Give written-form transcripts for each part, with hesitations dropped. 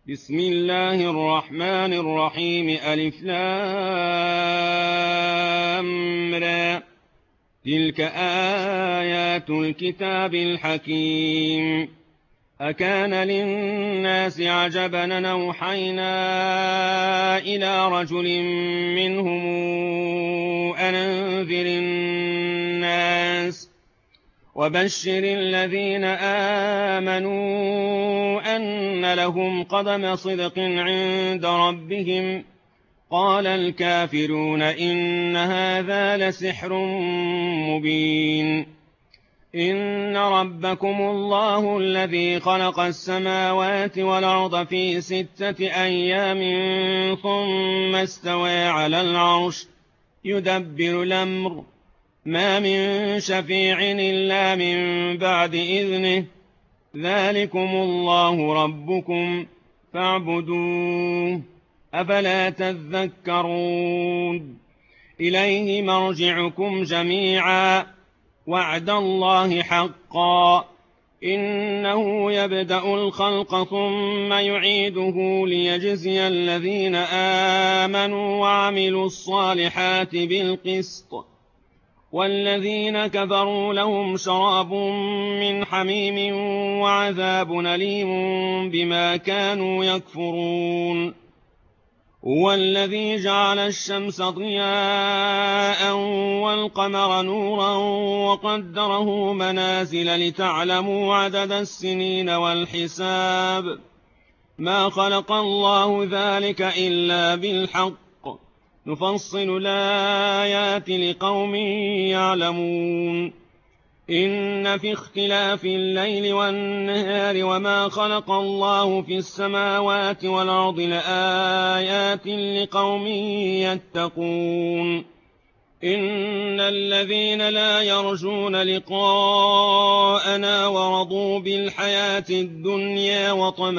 بسم الله الرحمن الرحيم ألف لام را تلك آيات الكتاب الحكيم أكان للناس عجبا أن أوحينا إلى رجل منهم أن أنذر الناس وبشر الذين آمنوا أن لهم قدم صدق عند ربهم قال الكافرون إن هذا لسحر مبين إن ربكم الله الذي خلق السماوات والأرض في 6 أيام ثم استوى على العرش يدبر الأمر ما من شفيع إلا من بعد إذنه ذلكم الله ربكم فاعبدوه أفلا تذكرون إليه مرجعكم جميعا وعد الله حقا إنه يبدأ الخلق ثم يعيده ليجزي الذين آمنوا وعملوا الصالحات بالقسط والذين كفروا لهم شراب من حميم وعذاب أليم بما كانوا يكفرون هو الذي جعل الشمس ضياء والقمر نورا وقدره منازل لتعلموا عدد السنين والحساب ما خلق الله ذلك إلا بالحق نفصل الآيات لقوم يعلمون إن في اختلاف الليل والنهار وما خلق الله في السماوات والأرض لآيات لقوم يتقون إن الذين لا يرجون لقاءنا ورضوا بالحياة الدنيا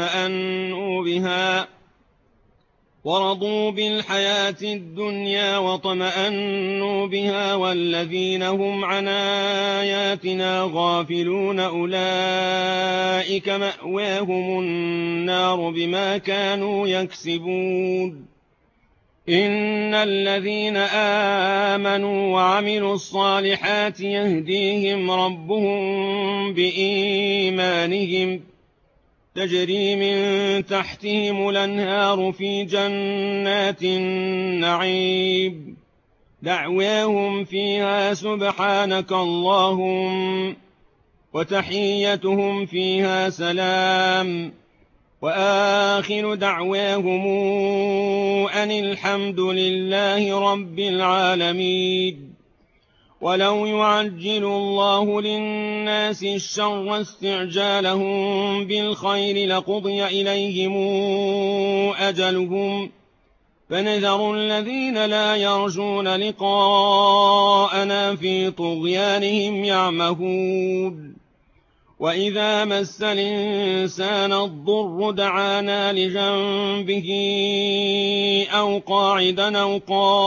وطمأنوا بها والذين هم عن آياتنا غافلون أولئك مأواهم النار بما كانوا يكسبون إن الذين آمنوا وعملوا الصالحات يهديهم ربهم بإيمانهم تجري من تحتهم الأنهار في جنات النعيم دعواهم فيها سبحانك اللهم وتحيتهم فيها سلام وآخر دعواهم أن الحمد لله رب العالمين ولو يعجل الله للناس الشر استعجالهم بالخير لقضي إليهم أجلهم فنذر الذين لا يرجون لقاءنا في طغيانهم يعمهون وإذا مس الإنسان الضر دعانا لجنبه أو قاعدا أو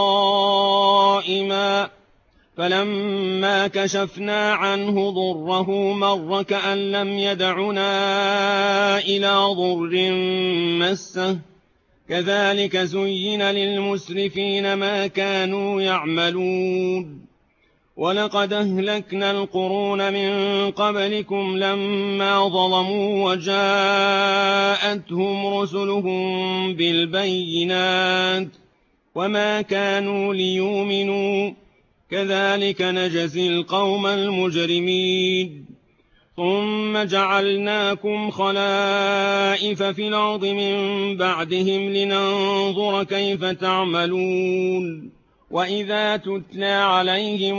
قائما فلما كشفنا عنه ضره مر كأن لم يدعنا إلى ضر مسه كذلك زين للمسرفين ما كانوا يعملون ولقد أهلكنا القرون من قبلكم لما ظلموا وجاءتهم رسلهم بالبينات وما كانوا ليؤمنوا كذلك نجزي القوم المجرمين ثم جعلناكم خلائف في الأرض من بعدهم لننظر كيف تعملون وإذا تتلى عليهم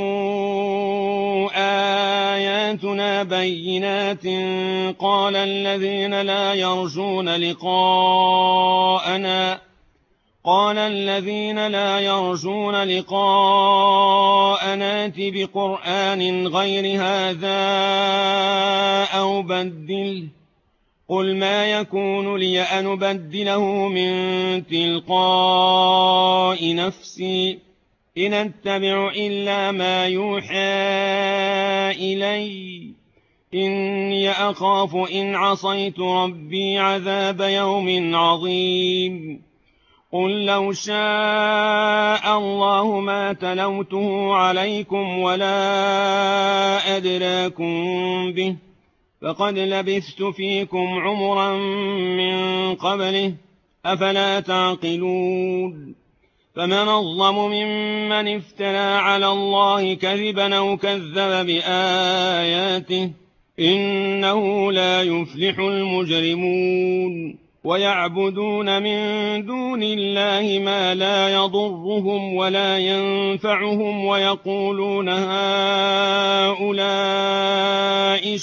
آياتنا بينات قال الذين لا يرجون لقاءنا ائت بقرآن غير هذا أو بدله قل ما يكون لي أن أبدله من تلقاء نفسي إن أتبع إلا ما يوحى إلي إني أخاف إن عصيت ربي عذاب يوم عظيم قل لو شاء الله ما تلوته عليكم ولا أدراكم به فقد لبثت فيكم عمرا من قبله أفلا تعقلون فمن أظلم ممن افترى على الله كذبا أو كذب بآياته إنه لا يفلح المجرمون ويعبدون من دون الله ما لا يضرهم ولا ينفعهم ويقولون هؤلاء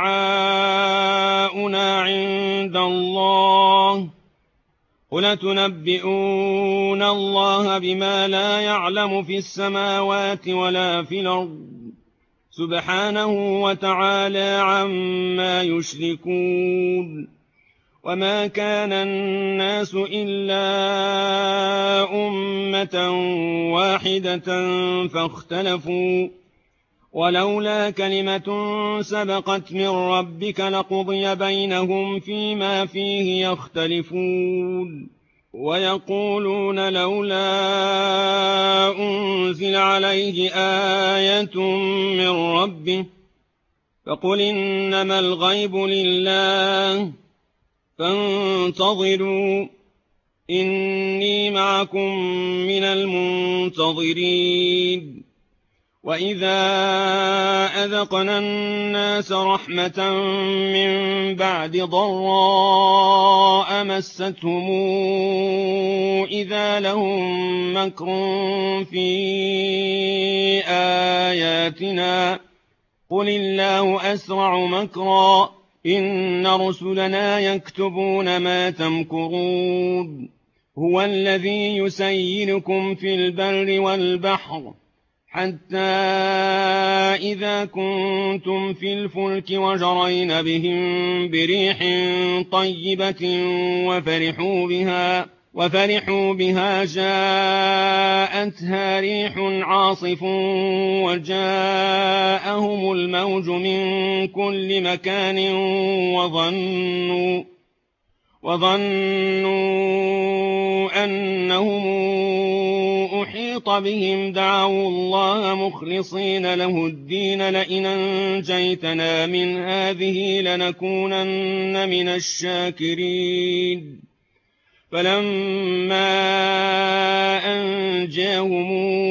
شفعاؤنا عند الله قل تنبئون الله بما لا يعلم في السماوات ولا في الأرض سبحانه وتعالى عما يشركون وما كان الناس إلا أمة واحدة فاختلفوا ولولا كلمة سبقت من ربك لقضي بينهم فيما فيه يختلفون ويقولون لولا أنزل عليه آية من ربه فقل إنما الغيب لله فانتظروا إني معكم من المنتظرين وإذا أذقنا الناس رحمة من بعد ضراء مستهم إذا لهم مكر في آياتنا قل الله أسرع مكرا إن رسلنا يكتبون ما تمكرون هو الذي يسيركم في البر والبحر حتى إذا كنتم في الفلك وجرين بهم بريح طيبة وفرحوا بها جاءتها ريح عاصف وجاءهم الموج من كل مكان وظنوا أنهم أحيط بهم دعوا الله مخلصين له الدين لئن أنجيتنا من هذه لنكونن من الشاكرين فلما أنجاهم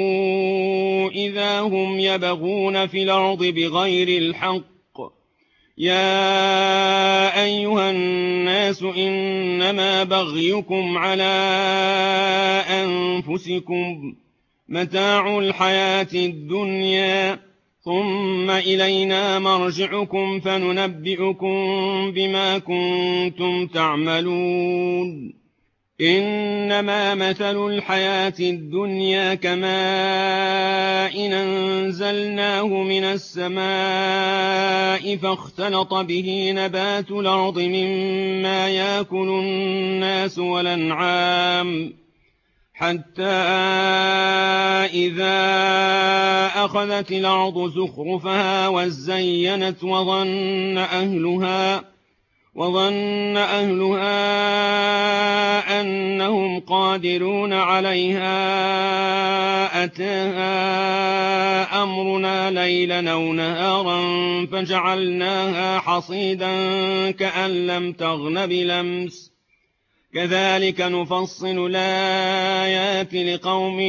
إذا هم يبغون في الأرض بغير الحق يا أيها الناس إنما بغيكم على أنفسكم متاع الحياة الدنيا ثم إلينا مرجعكم فننبئكم بما كنتم تعملون إنما مثل الحياة الدنيا كماء أنزلناه من السماء فاختلط به نبات الأرض مما يأكل الناس والأنعام حتى إذا أخذت الأرض زخرفها وزينت وظن أهلها أنهم قادرون عليها أتاها أمرنا ليلا أو نهارا فجعلناها حصيدا كأن لم تغن بلمس كذلك نفصل الآيات لقوم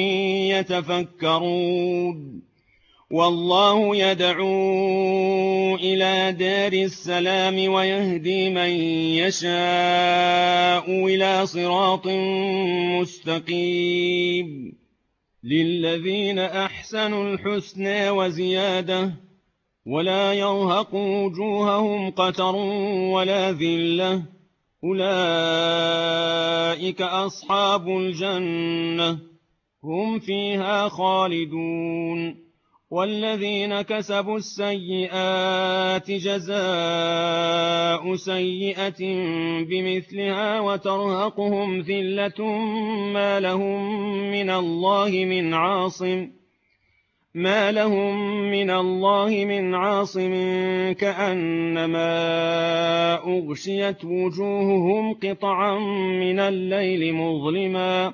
يتفكرون والله يدعو إلى دار السلام ويهدي من يشاء إلى صراط مستقيم للذين أحسنوا الحسنى وزيادة ولا يرهق وجوههم قتر ولا ذلة أولئك أصحاب الجنة هم فيها خالدون والذين كسبوا السيئات جزاء سيئة بمثلها وترهقهم ذلة ما لهم من الله من عاصم ما لهم من الله من عاصم كأنما أغشيت وجوههم قطعا من الليل مظلما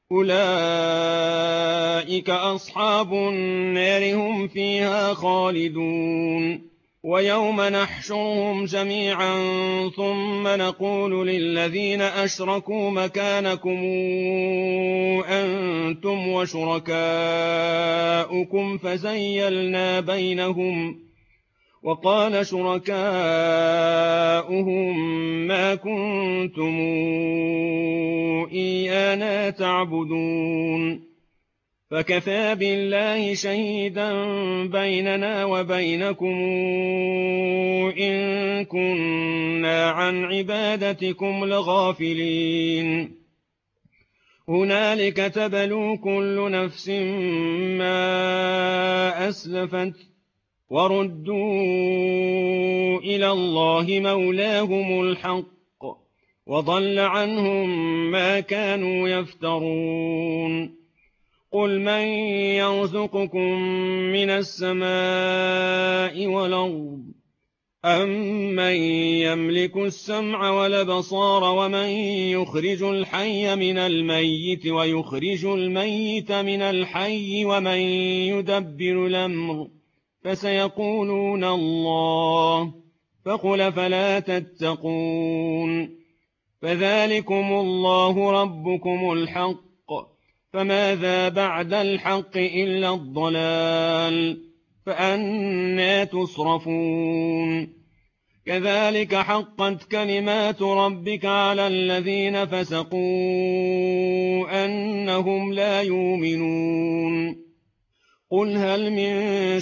أولئك أصحاب النار هم فيها خالدون ويوم نحشرهم جميعا ثم نقول للذين أشركوا مكانكم أنتم وشركاؤكم فزيلنا بينهم وقال شركاؤهم ما كنتم إيانا تعبدون فكفى بالله شهيدا بيننا وبينكم إن كنا عن عبادتكم لغافلين هنالك تبلو كل نفس ما أسلفت وردوا إلى الله مولاهم الحق وضل عنهم ما كانوا يفترون قل من يرزقكم من السماء والأرض أمن يملك السمع والأبصار ومن يخرج الحي من الميت ويخرج الميت من الحي ومن يدبر الأمر فسيقولون الله فقل فلا تتقون فذلكم الله ربكم الحق فماذا بعد الحق إلا الضلال فأنى تصرفون كذلك حقت كلمات ربك على الذين فسقوا أنهم لا يؤمنون قل هل من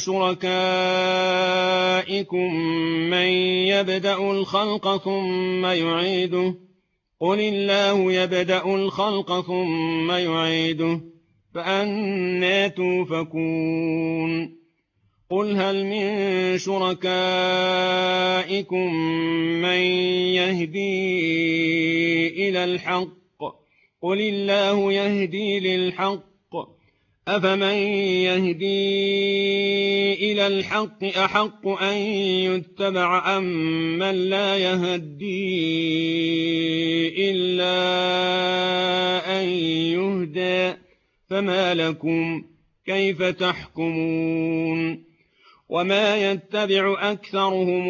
شركائكم من يبدأ الخلق ثم يعيده قل الله يبدأ الخلق ثم يعيده فأنى توفكون قل هل من شركائكم من يهدي إلى الحق قل الله يهدي للحق أفمن يهدي إلى الحق أحق أن يتبع أم من لا يهدي إلا أن يهدى فما لكم كيف تحكمون وما يتبع أكثرهم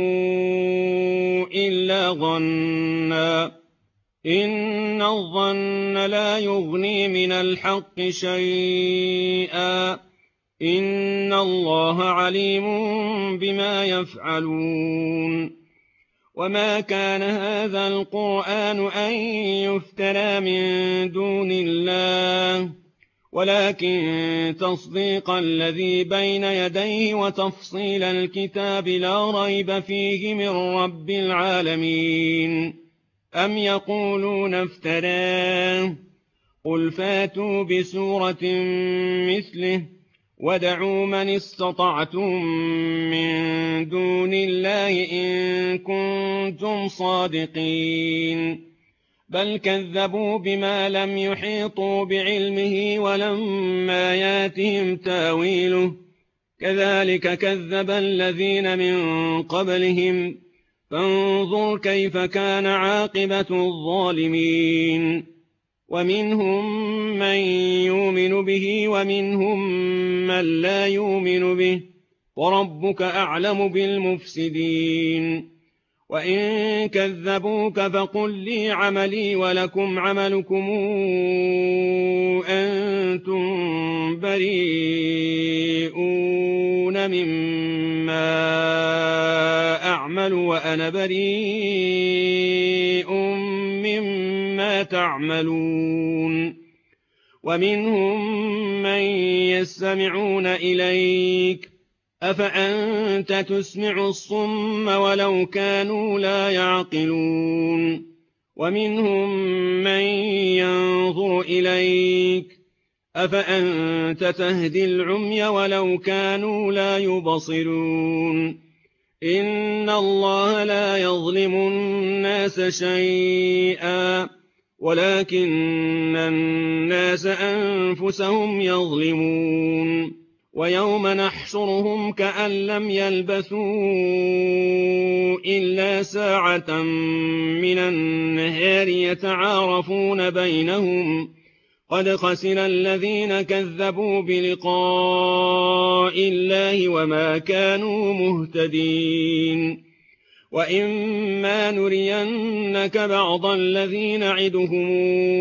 إلا ظنّا إن الظن لا يغني من الحق شيئا إن الله عليم بما يفعلون وما كان هذا القرآن أن يفترى من دون الله ولكن تصديق الذي بين يديه وتفصيل الكتاب لا ريب فيه من رب العالمين أم يقولون افتراه قل فاتوا بسورة مثله وادعوا من استطعتم من دون الله إن كنتم صادقين بل كذبوا بما لم يحيطوا بعلمه ولما ياتهم تاويله كذلك كذب الذين من قبلهم فانظر كيف كان عاقبة الظالمين ومنهم من يؤمن به ومنهم من لا يؤمن به وربك أعلم بالمفسدين وإن كذبوك فقل لي عملي ولكم عملكم أنتم بريئون مما أعمل وأنا بريء مما تعملون ومنهم من يستمعون إليك أفأنت تسمع الصم ولو كانوا لا يعقلون ومنهم من ينظر إليك أفأنت تهدي العمي ولو كانوا لا يبصرون إن الله لا يظلم الناس شيئا ولكن الناس أنفسهم يظلمون ويوم نحشرهم كأن لم يلبثوا إلا ساعة من النهار يتعارفون بينهم قد خسر الذين كذبوا بلقاء الله وما كانوا مهتدين وإما نرينك بعض الذي نعدهم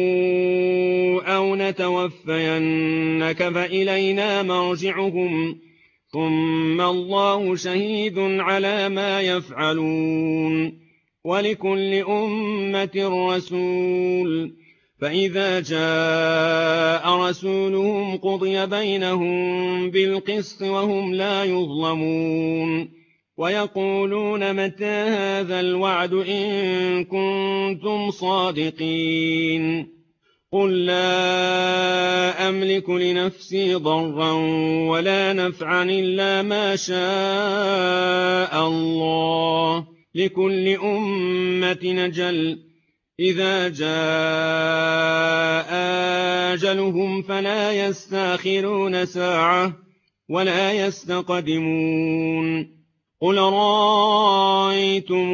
أو نتوفينك فإلينا مرجعهم ثم الله شهيد على ما يفعلون ولكل أمة رسول فإذا جاء رسولهم قضي بينهم بالقسط وهم لا يظلمون ويقولون متى هذا الوعد إن كنتم صادقين قل لا أملك لنفسي ضرا ولا نفعا إلا ما شاء الله لكل أمة أجل إذا جاء أجلهم فلا يستأخرون ساعة ولا يستقدمون قل رأيتم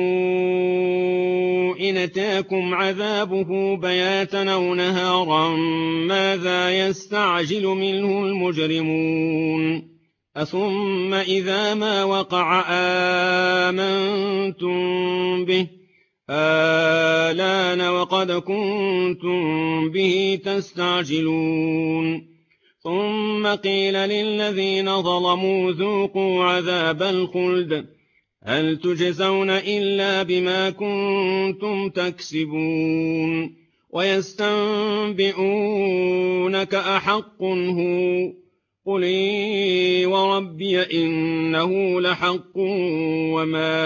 إن أتاكم عذابه بياتا أو نهارا ماذا يستعجل منه المجرمون أثم إذا ما وقع آمنتم به آلان وقد كنتم به تستعجلون ثم قيل للذين ظلموا ذوقوا عذاب الخلد هل تجزون إلا بما كنتم تكسبون ويستنبئونك أحق هو قل إي وربي إنه لحق وما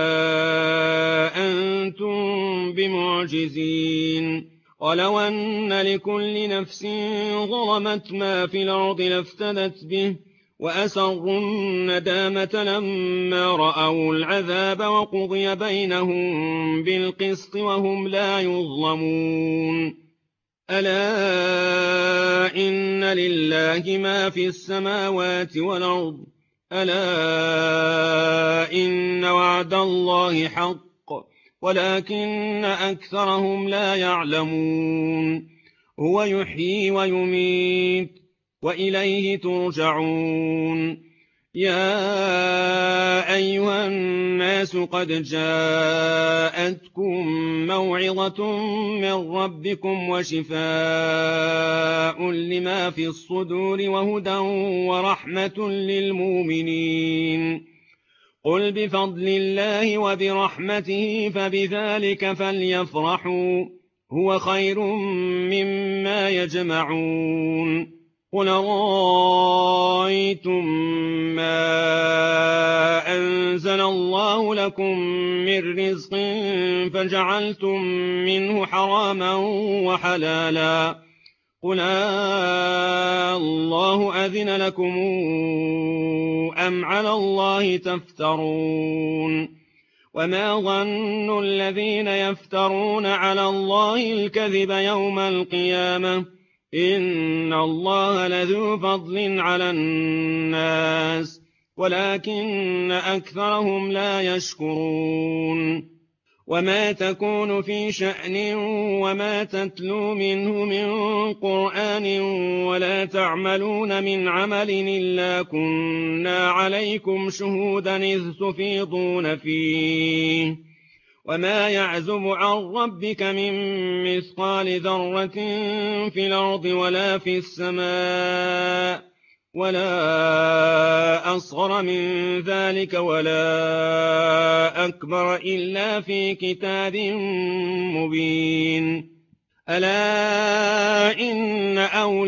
أنتم بمعجزين ولو أن لكل نفس ظلمت ما في الأرض لافتدت به وأسروا الندامة لما رأوا العذاب وقضي بينهم بالقسط وهم لا يظلمون ألا إن لله ما في السماوات والأرض ألا إن وعد الله حق ولكن أكثرهم لا يعلمون هو يحيي ويميت وإليه ترجعون يا أيها الناس قد جاءتكم موعظة من ربكم وشفاء لما في الصدور وهدى ورحمة للمؤمنين قل بفضل الله وبرحمته فبذلك فليفرحوا هو خير مما يجمعون قل رأيتم ما أنزل الله لكم من رزق فجعلتم منه حراما وحلالا قل الله أذن لكم أم على الله تفترون وما ظن الذين يفترون على الله الكذب يوم القيامة إن الله لذو فضل على الناس ولكن أكثرهم لا يشكرون وما تكون في شأن وما تتلو منه من قرآن ولا تعملون من عمل إلا كنا عليكم شهودا إذ تفيضون فيه وما يعزب عن ربك من مثقال ذرة في الأرض ولا في السماء ولا أصغر من ذلك ولا أكبر إلا في كتاب مبين ألا إن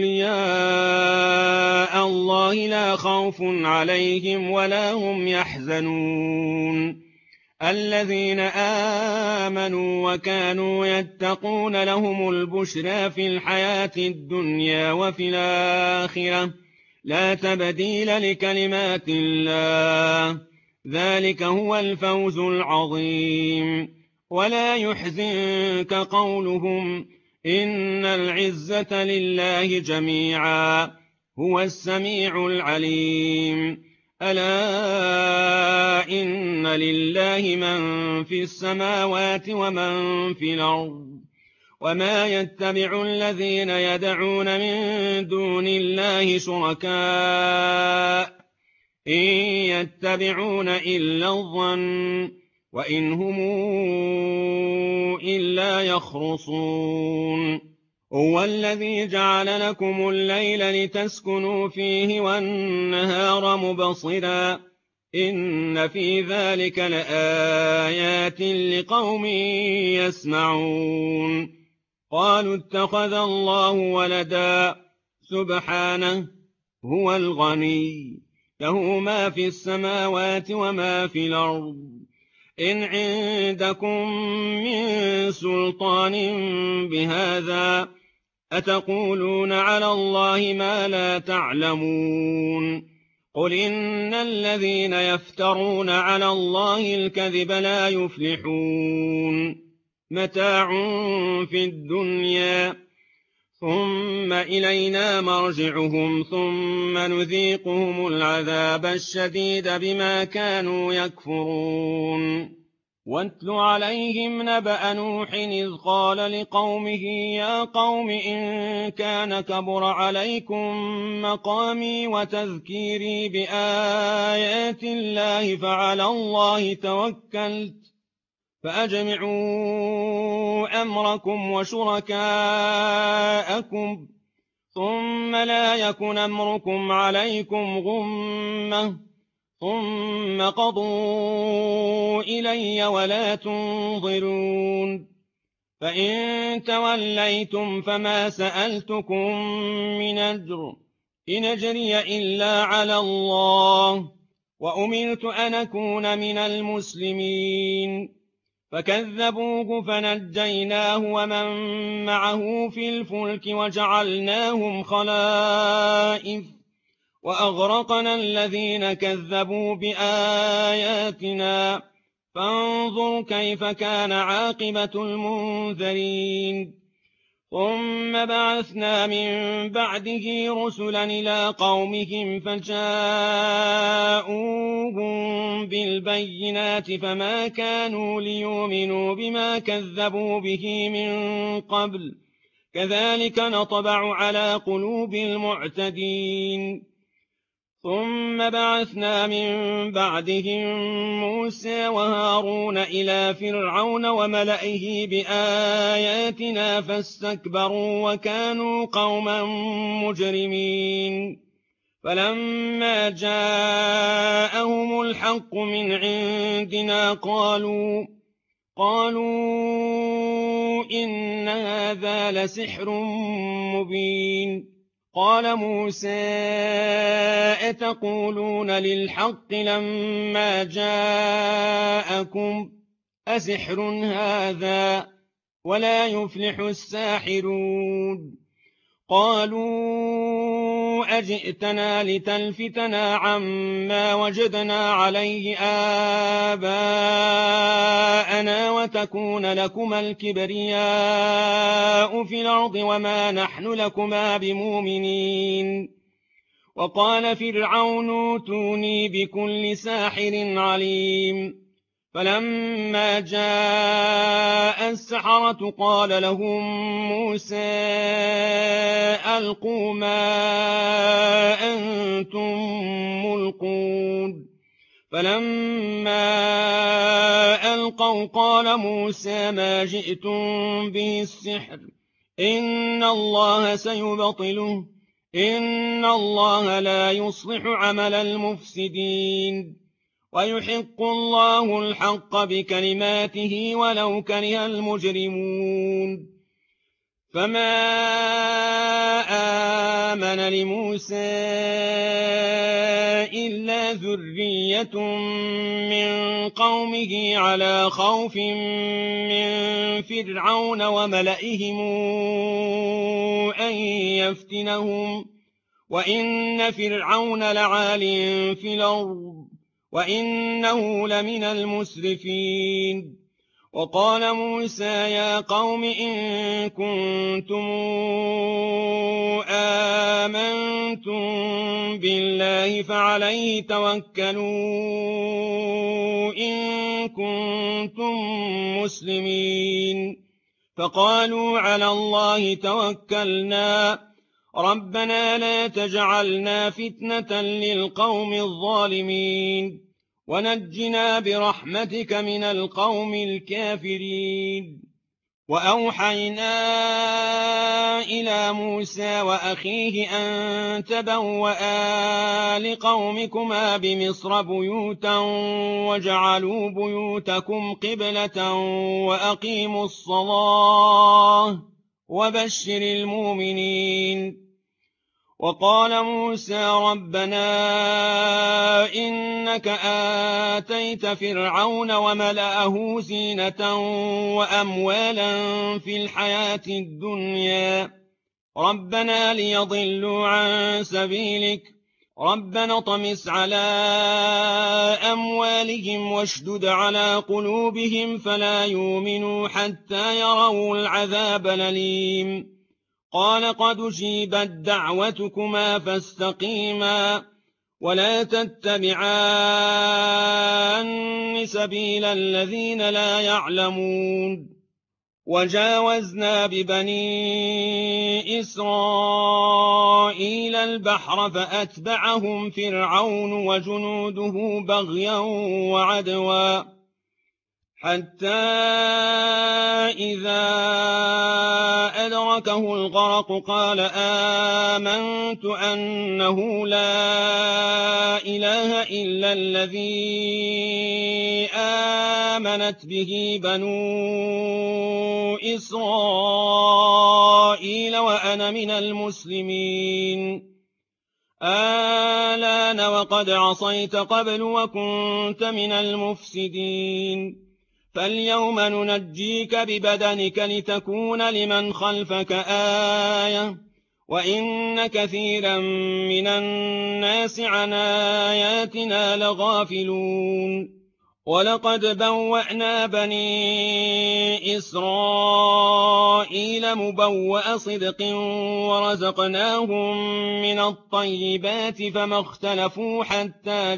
أولياء الله لا خوف عليهم ولا هم يحزنون الذين آمنوا وكانوا يتقون لهم البشرى في الحياة الدنيا وفي الآخرة لا تبديل لكلمات الله ذلك هو الفوز العظيم ولا يحزنك قولهم إن العزة لله جميعا هو السميع العليم ألا إن لله من في السماوات ومن في الأرض وما يتبع الذين يدعون من دون الله شركاء إن يتبعون إلا الظن وإن هم إلا يخرصون هو الذي جعل لكم الليل لتسكنوا فيه والنهار مبصرا إن في ذلك لآيات لقوم يسمعون قالوا اتخذ الله ولدا سبحانه هو الغني له ما في السماوات وما في الأرض إن عندكم من سلطان بهذا أتقولون على الله ما لا تعلمون قل إن الذين يفترون على الله الكذب لا يفلحون متاع في الدنيا ثم إلينا مرجعهم ثم نذيقهم العذاب الشديد بما كانوا يكفرون واتل عليهم نبأ نوح إذ قال لقومه يا قوم إن كان كبر عليكم مقامي وتذكيري بآيات الله فعلى الله توكلت فأجمعوا أمركم وشركاءكم ثم لا يكن أمركم عليكم غمة ثم قضوا إلي ولا تنظرون فإن توليتم فما سألتكم من أجر إن أجري إلا على الله وأمرت أن أكون من المسلمين فكذبوه فنجيناه ومن معه في الفلك وجعلناهم خلائف وأغرقنا الذين كذبوا بآياتنا فانظر كيف كان عاقبة المنذرين ثم بعثنا من بعده رسلا إلى قومهم فجاءوهم بالبينات فما كانوا ليؤمنوا بما كذبوا به من قبل كذلك نطبع على قلوب المعتدين ثم بعثنا من بعدهم موسى وهارون إلى فرعون وملئه بآياتنا فاستكبروا وكانوا قوما مجرمين فلما جاءهم الحق من عندنا قالوا إن هذا لسحر مبين قال موسى أتقولون للحق لما جاءكم أسحر هذا ولا يفلح الساحرون قالوا أجئتنا لتلفتنا عما وجدنا عليه آباءنا وتكون لكما الكبرياء في الأرض وما نحن لكما بمؤمنين وقال فرعون ائتوني بكل ساحر عليم فلما جاء السحرة قال لهم موسى ألقوا ما أنتم ملقون فلما ألقوا قال موسى ما جئتم به السحر إن الله سيبطله إن الله لا يصلح عمل المفسدين ويحق الله الحق بكلماته ولو كره المجرمون فما آمن لموسى إلا ذرية من قومه على خوف من فرعون وملئهم أن يفتنهم وإن فرعون لعال في الأرض وإنه لمن المسرفين وقال موسى يا قوم إن كنتم آمنتم الله فعليه توكلوا إن كنتم مسلمين. فقالوا على الله توكلنا ربنا لا تجعلنا فتنة للقوم الظالمين ونجنا برحمتك من القوم الكافرين. وأوحينا إلى موسى وأخيه أن تبوأ لقومكما بمصر بيوتا وجعلوا بيوتكم قبلة وأقيموا الصلاة وبشر المؤمنين. وقال موسى ربنا إنك آتيت فرعون وملأه زينة وأموالا في الحياة الدنيا ربنا ليضلوا عن سبيلك ربنا اطمس على أموالهم واشدد على قلوبهم فلا يؤمنوا حتى يروا العذاب الأليم. قال قد أجيبت دعوتكما فاستقيما ولا تتبعان سبيل الذين لا يعلمون. وجاوزنا ببني إسرائيل البحر فأتبعهم فرعون وجنوده بغيا وعدوا حتى إذا أدركه الغرق قال آمنت أنه لا إله إلا الذي آمنت به بنو إسرائيل وأنا من المسلمين. آلان وقد عصيت قبل وكنت من المفسدين. فاليوم ننجيك ببدنك لتكون لمن خلفك آية وإن كثيرا من الناس عن آياتنا لغافلون. ولقد بوأنا بني إسرائيل مبوأ صدق ورزقناهم من الطيبات فما اختلفوا حتى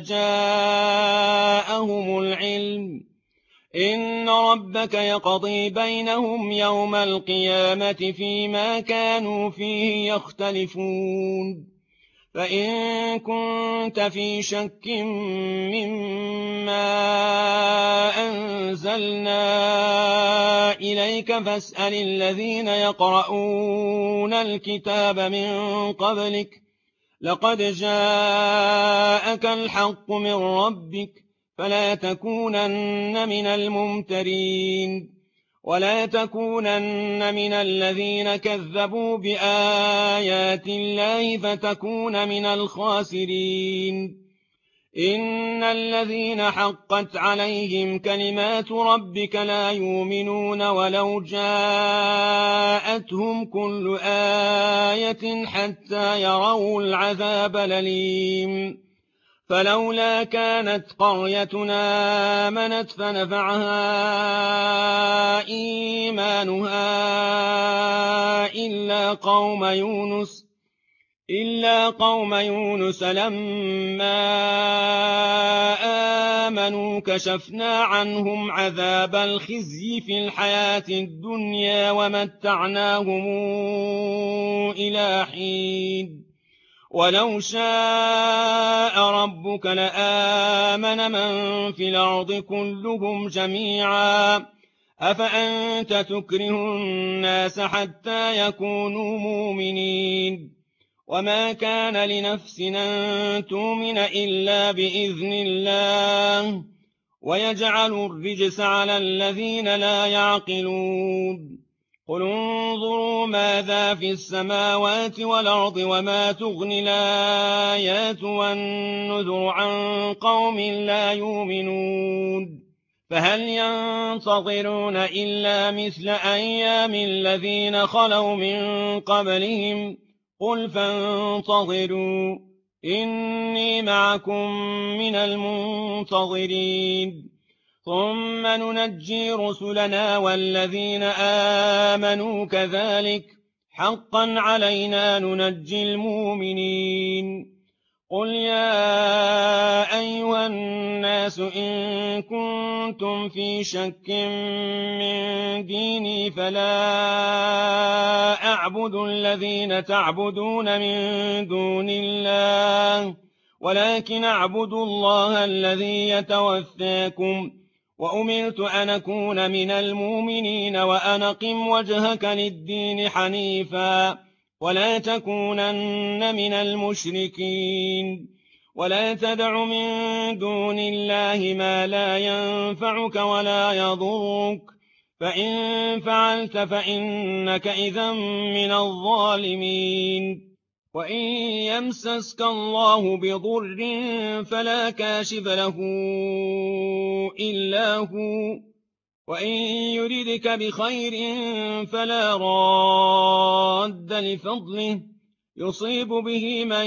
جاءهم العلم إن ربك يقضي بينهم يوم القيامة فيما كانوا فيه يختلفون. فإن كنت في شك مما أنزلنا إليك فاسأل الذين يقرؤون الكتاب من قبلك لقد جاءك الحق من ربك فلا تكونن من الممترين ولا تكونن من الذين كذبوا بآيات الله فتكون من الخاسرين. إن الذين حقت عليهم كلمات ربك لا يؤمنون ولو جاءتهم كل آية حتى يروا العذاب الأليم. فلولا كانت قريتنا آمنت فنفعها إيمانها إلا قوم يونس لما آمنوا كشفنا عنهم عذاب الخزي في الحياة الدنيا ومتعناهم إلى حين. ولو شاء ربك لآمن من في الأرض كلهم جميعا أفأنت تكره الناس حتى يكونوا مؤمنين. وما كان لنفس أن تؤمن إلا بإذن الله ويجعل الرجس على الذين لا يعقلون. قل انظروا ماذا في السماوات والأرض وما تغني الآيات والنذر عن قوم لا يؤمنون. فهل ينتظرون إلا مثل أيام الذين خلوا من قبلهم قل فانتظروا إني معكم من المنتظرين. ثم ننجي رسلنا والذين آمنوا كذلك حقا علينا ننجي المؤمنين. قل يا أيها الناس إن كنتم في شك من ديني فلا أعبد الذين تعبدون من دون الله ولكن أعبد الله الذي يتوفاكم وأمرت أن أكون من المؤمنين وأن أقم وجهك للدين حنيفا ولا تكونن من المشركين ولا تدع من دون الله ما لا ينفعك ولا يضرك فإن فعلت فإنك إذا من الظالمين وإن يمسسك الله بضر فلا كاشف له إلا هو وإن يردك بخير فلا راد لفضله يصيب به من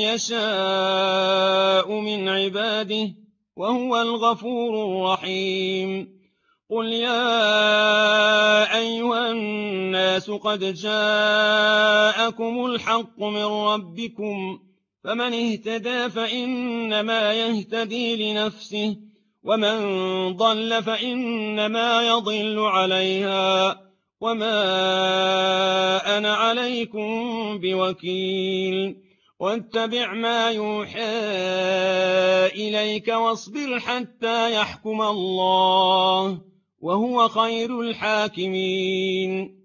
يشاء من عباده وهو الغفور الرحيم قل يا أيها الناس قد جاءكم الحق من ربكم فمن اهتدى فإنما يهتدي لنفسه ومن ضل فإنما يضل عليها وما أنا عليكم بوكيل واتبع ما يوحى إليك واصبر حتى يحكم الله وهو خير الحاكمين